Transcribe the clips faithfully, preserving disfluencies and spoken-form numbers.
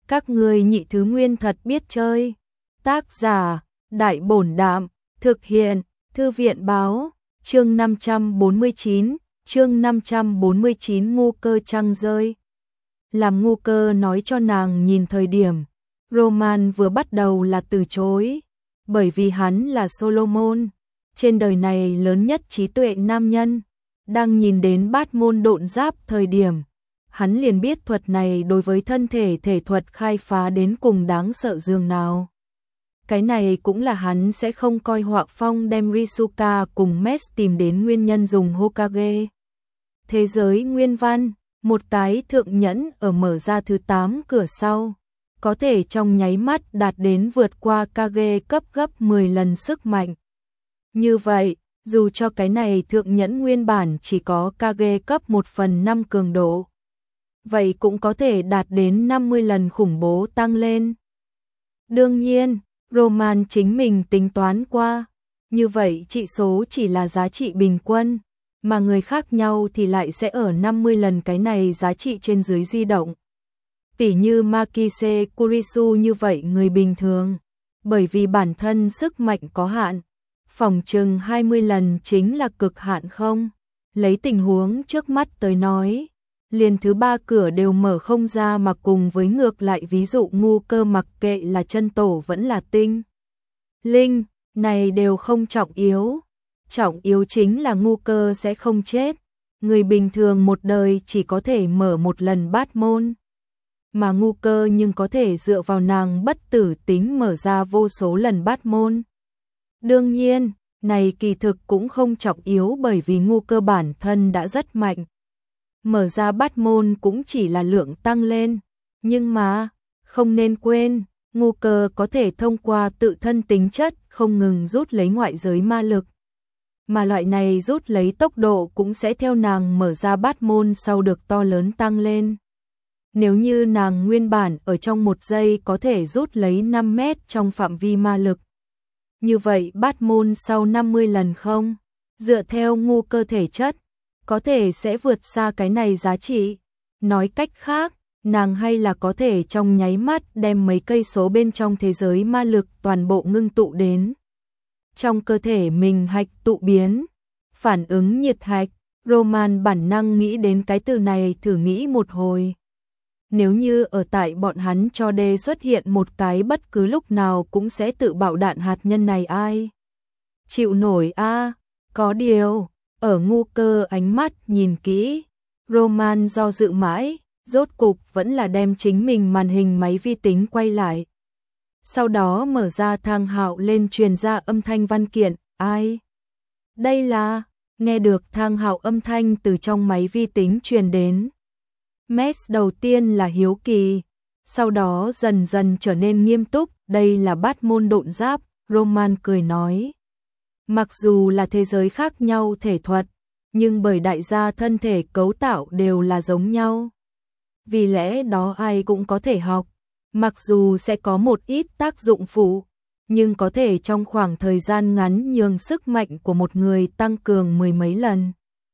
Các ngươi nhị thứ nguyên thật biết chơi. Tác giả, Đại Bổn Đạm, thực hiện, Thư viện báo, chương năm trăm bốn mươi chín, chương năm trăm bốn mươi chín ngu cơ trăng rơi. Làm ngu cơ nói cho nàng nhìn thời điểm, Roman vừa bắt đầu là từ chối, bởi vì hắn là Solomon, trên đời này lớn nhất trí tuệ nam nhân, đang nhìn đến bát môn độn giáp thời điểm. Hắn liền biết thuật này đối với thân thể thể thuật khai phá đến cùng đáng sợ dường nào. Cái này cũng là hắn sẽ không coi Họa Phong đem Risuka cùng Mes tìm đến nguyên nhân dùng Hokage. Thế giới nguyên văn, một cái thượng nhẫn ở mở ra thứ tám cửa sau, có thể trong nháy mắt đạt đến vượt qua Kage cấp gấp mười lần sức mạnh. Như vậy, dù cho cái này thượng nhẫn nguyên bản chỉ có Kage cấp một phần năm cường độ, vậy cũng có thể đạt đến năm mươi lần khủng bố tăng lên. Đương nhiên, Roman chính mình tính toán qua, như vậy trị số chỉ là giá trị bình quân, mà người khác nhau thì lại sẽ ở năm mươi lần cái này giá trị trên dưới di động. Tỉ như Makise Kurisu như vậy người bình thường, bởi vì bản thân sức mạnh có hạn, phòng chừng hai mươi lần chính là cực hạn không? Lấy tình huống trước mắt tới nói, liền thứ ba cửa đều mở không ra, mà cùng với ngược lại ví dụ ngu cơ mặc kệ là chân tổ vẫn là tinh linh, này đều không trọng yếu. Trọng yếu chính là ngu cơ sẽ không chết. Người bình thường một đời chỉ có thể mở một lần bát môn, mà ngu cơ nhưng có thể dựa vào nàng bất tử tính mở ra vô số lần bát môn. Đương nhiên, này kỳ thực cũng không trọng yếu, bởi vì ngu cơ bản thân đã rất mạnh. Mở ra bát môn cũng chỉ là lượng tăng lên, nhưng mà, không nên quên, ngu cơ có thể thông qua tự thân tính chất không ngừng rút lấy ngoại giới ma lực. Mà loại này rút lấy tốc độ cũng sẽ theo nàng mở ra bát môn sau được to lớn tăng lên. Nếu như nàng nguyên bản ở trong một giây có thể rút lấy năm mét trong phạm vi ma lực, như vậy bát môn sau năm mươi lần không, dựa theo ngu cơ thể chất, có thể sẽ vượt xa cái này giá trị. Nói cách khác, nàng hay là có thể trong nháy mắt đem mấy cây số bên trong thế giới ma lực toàn bộ ngưng tụ đến trong cơ thể mình. Hạch tụ biến, phản ứng nhiệt hạch. Roman bản năng nghĩ đến cái từ này, thử nghĩ một hồi. Nếu như ở tại bọn hắn cho đê xuất hiện một cái bất cứ lúc nào cũng sẽ tự bạo đạn hạt nhân này, ai chịu nổi a? À? Có điều, ở ngu cơ ánh mắt nhìn kỹ, Roman do dự mãi, rốt cục vẫn là đem chính mình màn hình máy vi tính quay lại. Sau đó mở ra thang hạo lên, truyền ra âm thanh văn kiện. Ai? Đây là... Nghe được thang hạo âm thanh từ trong máy vi tính truyền đến, Mes đầu tiên là hiếu kỳ, sau đó dần dần trở nên nghiêm túc. Đây là bát môn độn giáp, Roman cười nói. Mặc dù là thế giới khác nhau thể thuật, nhưng bởi đại gia thân thể cấu tạo đều là giống nhau, vì lẽ đó ai cũng có thể học. Mặc dù sẽ có một ít tác dụng phụ, nhưng có thể trong khoảng thời gian ngắn nhường sức mạnh của một người tăng cường mười mấy lần.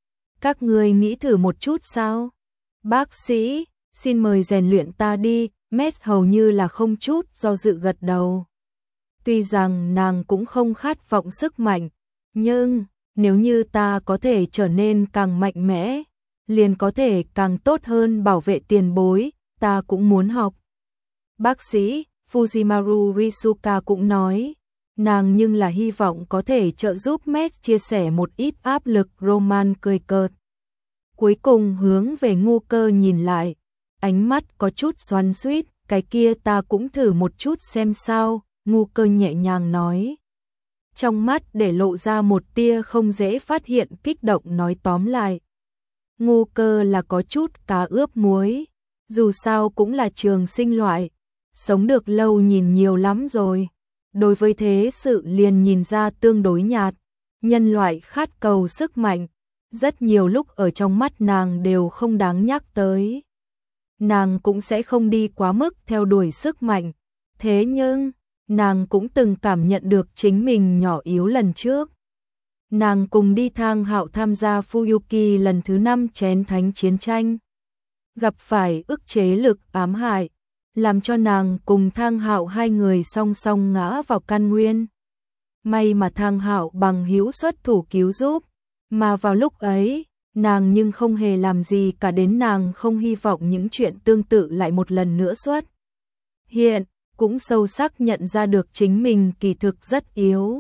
Các ngươi nghĩ thử một chút sao? Bác sĩ, xin mời rèn luyện ta đi. Mes hầu như là không chút do dự gật đầu. Tuy rằng nàng cũng không khát vọng sức mạnh, nhưng nếu như ta có thể trở nên càng mạnh mẽ, liền có thể càng tốt hơn bảo vệ tiền bối, ta cũng muốn học. Bác sĩ Fujimaru Risuka cũng nói, nàng nhưng là hy vọng có thể trợ giúp Mes chia sẻ một ít áp lực. Roman cười cợt, cuối cùng hướng về ngu cơ nhìn lại, ánh mắt có chút xoắn xuýt. Cái kia ta cũng thử một chút xem sao, ngu cơ nhẹ nhàng nói. Trong mắt để lộ ra một tia không dễ phát hiện kích động. Nói tóm lại, ngu cơ là có chút cá ướp muối, dù sao cũng là trường sinh loại, sống được lâu nhìn nhiều lắm rồi, đối với thế sự liền nhìn ra tương đối nhạt. Nhân loại khát cầu sức mạnh, rất nhiều lúc ở trong mắt nàng đều không đáng nhắc tới. Nàng cũng sẽ không đi quá mức theo đuổi sức mạnh, thế nhưng nàng cũng từng cảm nhận được chính mình nhỏ yếu lần trước. Nàng cùng đi thang hạo tham gia Fuyuki lần thứ năm chén thánh chiến tranh, gặp phải ức chế lực ám hại, làm cho nàng cùng Thang Hạo hai người song song ngã vào căn nguyên. May mà Thang Hạo bằng hữu xuất thủ cứu giúp, mà vào lúc ấy, nàng nhưng không hề làm gì cả, đến nàng không hy vọng những chuyện tương tự lại một lần nữa xuất hiện, cũng sâu sắc nhận ra được chính mình kỳ thực rất yếu.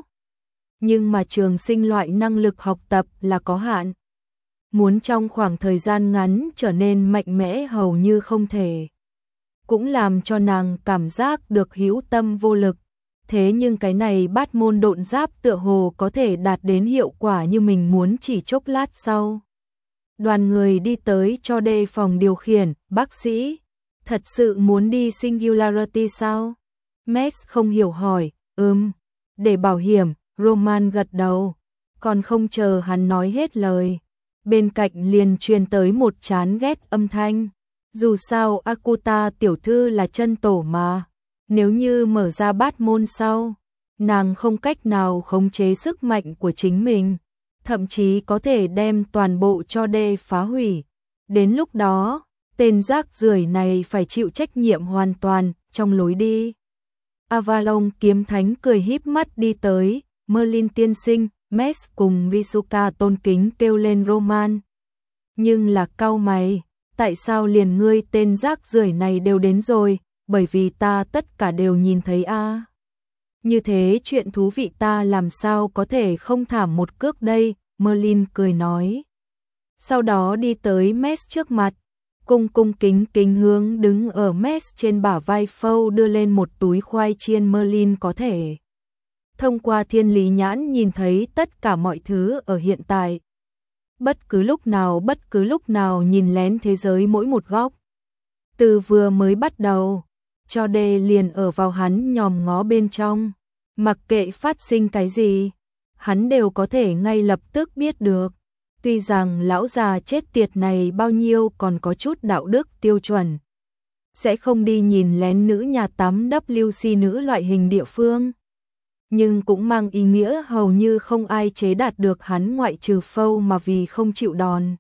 Nhưng mà trường sinh loại năng lực học tập là có hạn. Muốn trong khoảng thời gian ngắn trở nên mạnh mẽ hầu như không thể. Cũng làm cho nàng cảm giác được hữu tâm vô lực. Thế nhưng cái này bát môn độn giáp tựa hồ có thể đạt đến hiệu quả như mình muốn chỉ chốc lát sau. Đoàn người đi tới cho đề phòng điều khiển, bác sĩ, thật sự muốn đi Singularity sao? Max không hiểu hỏi, ừm, để bảo hiểm, Roman gật đầu, còn không chờ hắn nói hết lời. Bên cạnh liền truyền tới một chán ghét âm thanh. Dù sao Akuta tiểu thư là chân tổ mà, nếu như mở ra bát môn sau, nàng không cách nào khống chế sức mạnh của chính mình, thậm chí có thể đem toàn bộ cho đê phá hủy. Đến lúc đó, tên rác rưởi này phải chịu trách nhiệm hoàn toàn trong lối đi. Avalon kiếm thánh cười híp mắt đi tới, Merlin tiên sinh, Mes cùng Risuka tôn kính kêu lên Roman. Nhưng là cau mày, tại sao liền ngươi tên rác rưởi này đều đến rồi, bởi vì ta tất cả đều nhìn thấy a. À. Như thế chuyện thú vị ta làm sao có thể không thảm một cước đây, Merlin cười nói. Sau đó đi tới Mes trước mặt, cung cung kính kính hướng đứng ở Mes trên bả vai Phâu đưa lên một túi khoai chiên. Merlin có thể thông qua thiên lý nhãn nhìn thấy tất cả mọi thứ ở hiện tại. Bất cứ lúc nào bất cứ lúc nào nhìn lén thế giới mỗi một góc. Từ vừa mới bắt đầu, cho đê liền ở vào hắn nhòm ngó bên trong. Mặc kệ phát sinh cái gì, hắn đều có thể ngay lập tức biết được. Tuy rằng lão già chết tiệt này bao nhiêu còn có chút đạo đức tiêu chuẩn, sẽ không đi nhìn lén nữ nhà tắm W C nữ loại hình địa phương, nhưng cũng mang ý nghĩa hầu như không ai chế đạt được hắn ngoại trừ Phâu mà vì không chịu đòn.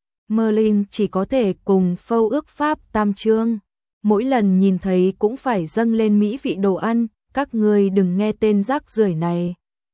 Merlin chỉ có thể cùng Phâu ước pháp tam chương, mỗi lần nhìn thấy cũng phải dâng lên mỹ vị đồ ăn, các ngươi đừng nghe tên rác rưởi này.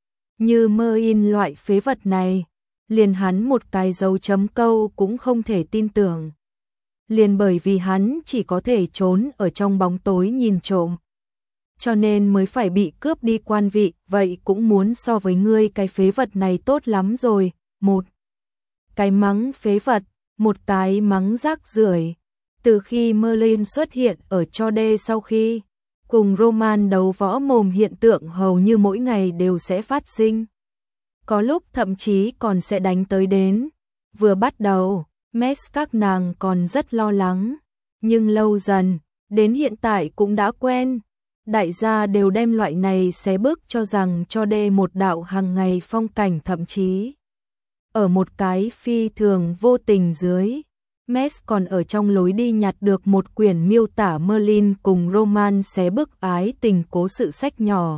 Như Merlin loại phế vật này, liền hắn một cái dấu chấm câu cũng không thể tin tưởng. Liền bởi vì hắn chỉ có thể trốn ở trong bóng tối nhìn trộm, cho nên mới phải bị cướp đi quan vị, vậy cũng muốn so với ngươi cái phế vật này tốt lắm rồi. Một cái mắng phế vật, một cái mắng rác rưởi. Từ khi Merlin xuất hiện ở cho đê sau khi cùng Roman đấu võ mồm, hiện tượng hầu như mỗi ngày đều sẽ phát sinh. Có lúc thậm chí còn sẽ đánh tới đến. Vừa bắt đầu, Mes các nàng còn rất lo lắng, nhưng lâu dần, đến hiện tại cũng đã quen. Đại gia đều đem loại này xé bước cho rằng cho đê một đạo hàng ngày phong cảnh, thậm chí ở một cái phi thường vô tình dưới. Mes còn ở trong lối đi nhặt được một quyển miêu tả Merlin cùng Roman xé bước ái tình cố sự sách nhỏ.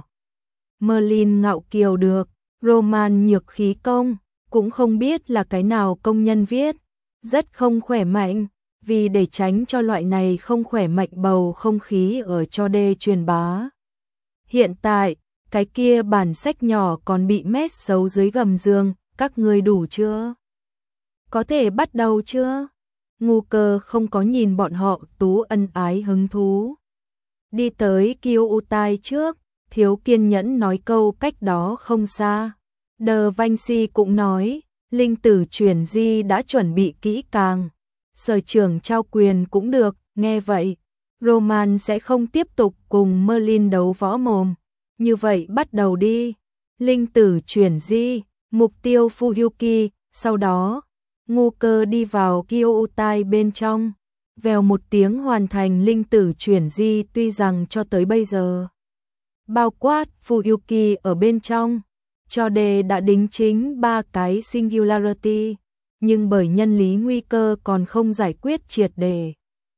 Merlin ngạo kiều được, Roman nhược khí công, cũng không biết là cái nào công nhân viết, rất không khỏe mạnh, vì để tránh cho loại này không khỏe mạnh bầu không khí ở cho đê truyền bá. Hiện tại, cái kia bản sách nhỏ còn bị Mes giấu dưới gầm giường, các ngươi đủ chưa? Có thể bắt đầu chưa? Ngu Cơ không có nhìn bọn họ tú ân ái hứng thú. Đi tới Kyuutai trước, thiếu kiên nhẫn nói câu cách đó không xa. Đờ Vinci cũng nói, linh tử chuyển di đã chuẩn bị kỹ càng. Sở trưởng trao quyền cũng được, nghe vậy. Roman sẽ không tiếp tục cùng Merlin đấu võ mồm. Như vậy bắt đầu đi. Linh tử chuyển di, mục tiêu Fuyuki, sau đó Ngu Cơ đi vào Kyuutai bên trong, vèo một tiếng hoàn thành linh tử chuyển di. Tuy rằng cho tới bây giờ, bao quát Fuyuki ở bên trong, cho đề đã đính chính ba cái Singularity, nhưng bởi nhân lý nguy cơ còn không giải quyết triệt để.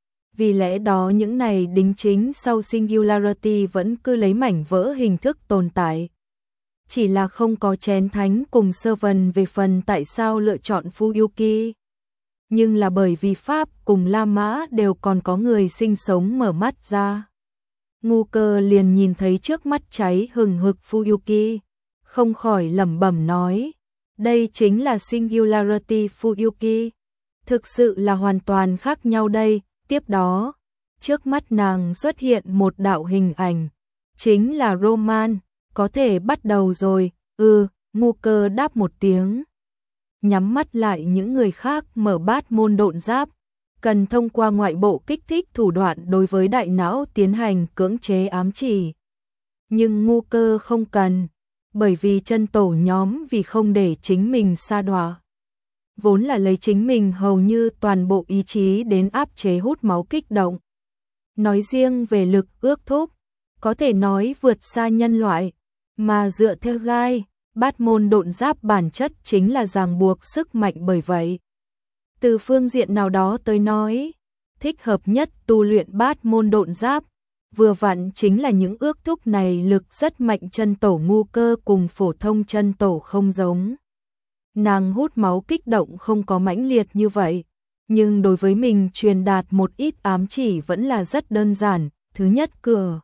Vì lẽ đó những này đính chính sau Singularity vẫn cứ lấy mảnh vỡ hình thức tồn tại. Chỉ là không có chén thánh cùng Servant. Về phần tại sao lựa chọn Fuyuki, nhưng là bởi vì Pháp cùng La Mã đều còn có người sinh sống mở mắt ra. Ngu Cơ liền nhìn thấy trước mắt cháy hừng hực Fuyuki, không khỏi lẩm bẩm nói, đây chính là Singularity Fuyuki, thực sự là hoàn toàn khác nhau đây. Tiếp đó, trước mắt nàng xuất hiện một đạo hình ảnh, chính là Roman, có thể bắt đầu rồi. Ừ, Ngu Cơ đáp một tiếng, nhắm mắt lại. Những người khác mở bát môn độn giáp, cần thông qua ngoại bộ kích thích thủ đoạn đối với đại não tiến hành cưỡng chế ám chỉ. Nhưng Ngu Cơ không cần, bởi vì chân tổ nhóm vì không để chính mình sa đọa, vốn là lấy chính mình hầu như toàn bộ ý chí đến áp chế hút máu kích động. Nói riêng về lực ước thúc, có thể nói vượt xa nhân loại, mà dựa theo gai, bát môn độn giáp bản chất chính là ràng buộc sức mạnh. Bởi vậy, từ phương diện nào đó tới nói, thích hợp nhất tu luyện bát môn độn giáp, vừa vặn chính là những ước thúc này. Lực rất mạnh chân tổ Ngu Cơ cùng phổ thông chân tổ không giống. Nàng hút máu kích động không có mãnh liệt như vậy, nhưng đối với mình truyền đạt một ít ám chỉ vẫn là rất đơn giản. Thứ nhất, cửa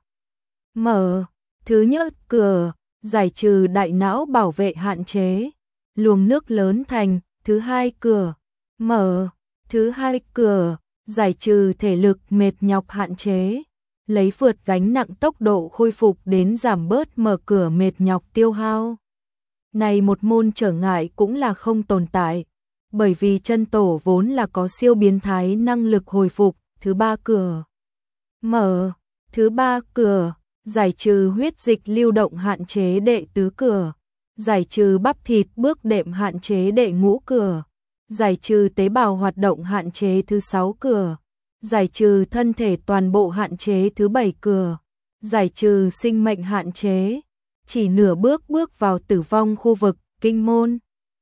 mở. Thứ nhất, cửa giải trừ đại não bảo vệ hạn chế, luồng nước lớn thành. Thứ hai, cửa mở. Thứ hai, cửa giải trừ thể lực mệt nhọc hạn chế, lấy vượt gánh nặng tốc độ khôi phục đến giảm bớt mở cửa mệt nhọc tiêu hao. Này một môn trở ngại cũng là không tồn tại, bởi vì chân tổ vốn là có siêu biến thái năng lực hồi phục. Thứ ba, cửa mở. Thứ ba, cửa giải trừ huyết dịch lưu động hạn chế. Đệ tứ, cửa giải trừ bắp thịt bước đệm hạn chế. Đệ ngũ, cửa giải trừ tế bào hoạt động hạn chế. Thứ sáu, cửa giải trừ thân thể toàn bộ hạn chế. Thứ bảy, cửa giải trừ sinh mệnh hạn chế, chỉ nửa bước bước vào tử vong khu vực. Kinh môn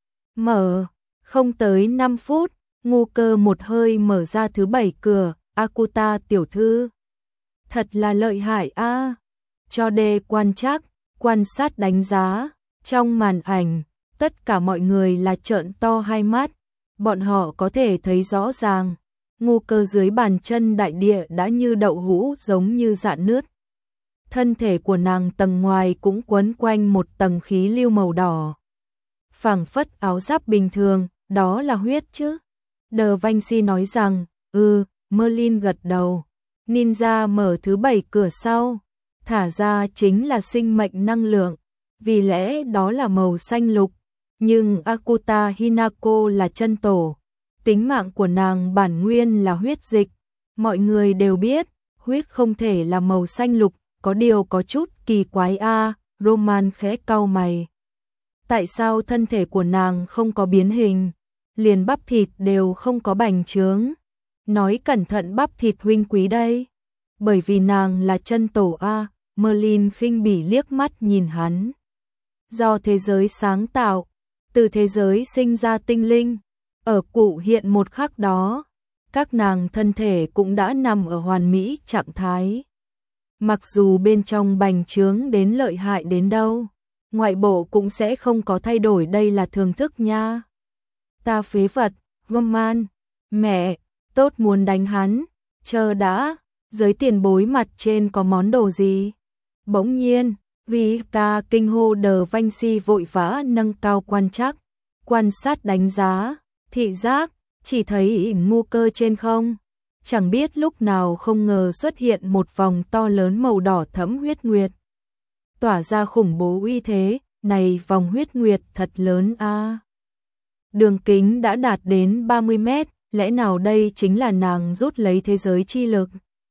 mở. Không tới năm phút, Ngu Cơ một hơi mở ra thứ bảy cửa. Akuta tiểu thư, thật là lợi hại a. À. Cho đề quan trắc, quan sát đánh giá. Trong màn ảnh, tất cả mọi người là trợn to hai mắt, bọn họ có thể thấy rõ ràng, Ngu Cơ dưới bàn chân đại địa đã như đậu hũ giống như rạn nứt. Thân thể của nàng tầng ngoài cũng quấn quanh một tầng khí lưu màu đỏ, phảng phất áo giáp bình thường. Đó là huyết chứ? Da Vinci nói rằng, ừ. Merlin gật đầu. Ninja mở thứ bảy cửa sau, thả ra chính là sinh mệnh năng lượng, vì lẽ đó là màu xanh lục. Nhưng Akuta Hinako là chân tổ, tính mạng của nàng bản nguyên là huyết dịch. Mọi người đều biết, huyết không thể là màu xanh lục, có điều có chút kỳ quái a. À. Roman khẽ cau mày. Tại sao thân thể của nàng không có biến hình, liền bắp thịt đều không có bành trướng? Nói cẩn thận bắp thịt huynh quý đây. Bởi vì nàng là chân tổ a. À. Merlin khinh bỉ liếc mắt nhìn hắn. Do thế giới sáng tạo, từ thế giới sinh ra tinh linh, ở cụ hiện một khắc đó, các nàng thân thể cũng đã nằm ở hoàn mỹ trạng thái. Mặc dù bên trong bành trướng đến lợi hại đến đâu, ngoại bộ cũng sẽ không có thay đổi, đây là thường thức nha. Ta phế vật, Roman, mẹ, tốt muốn đánh hắn, chờ đã, giới tiền bối mặt trên có món đồ gì? Bỗng nhiên, Rika kinh hô. Da Vinci vội vã nâng cao quan trắc, quan sát đánh giá, thị giác, chỉ thấy Ngu Cơ trên không. Chẳng biết lúc nào không ngờ xuất hiện một vòng to lớn màu đỏ thẫm huyết nguyệt, tỏa ra khủng bố uy thế. Này vòng huyết nguyệt thật lớn a. À. Đường kính đã đạt đến ba mươi mét, lẽ nào đây chính là nàng rút lấy thế giới chi lực?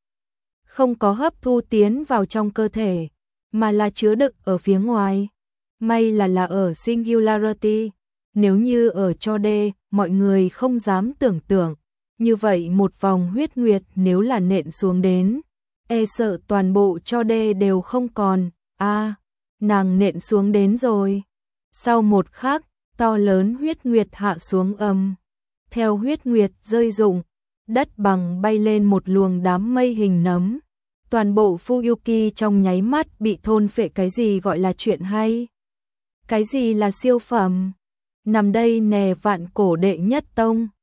Không có hấp thu tiến vào trong cơ thể, mà là chứa đựng ở phía ngoài. May là là ở Singularity, nếu như ở cho đê, mọi người không dám tưởng tượng. Như vậy một vòng huyết nguyệt nếu là nện xuống đến, e sợ toàn bộ cho đê đều không còn. A, à, nàng nện xuống đến rồi. Sau một khắc, to lớn huyết nguyệt hạ xuống ầm. Theo huyết nguyệt rơi rụng, đất bằng bay lên một luồng đám mây hình nấm. Toàn bộ Fuyuki trong nháy mắt bị thôn phệ. Cái gì gọi là chuyện hay? Cái gì là siêu phẩm? Nằm đây nè, vạn cổ đệ nhất tông.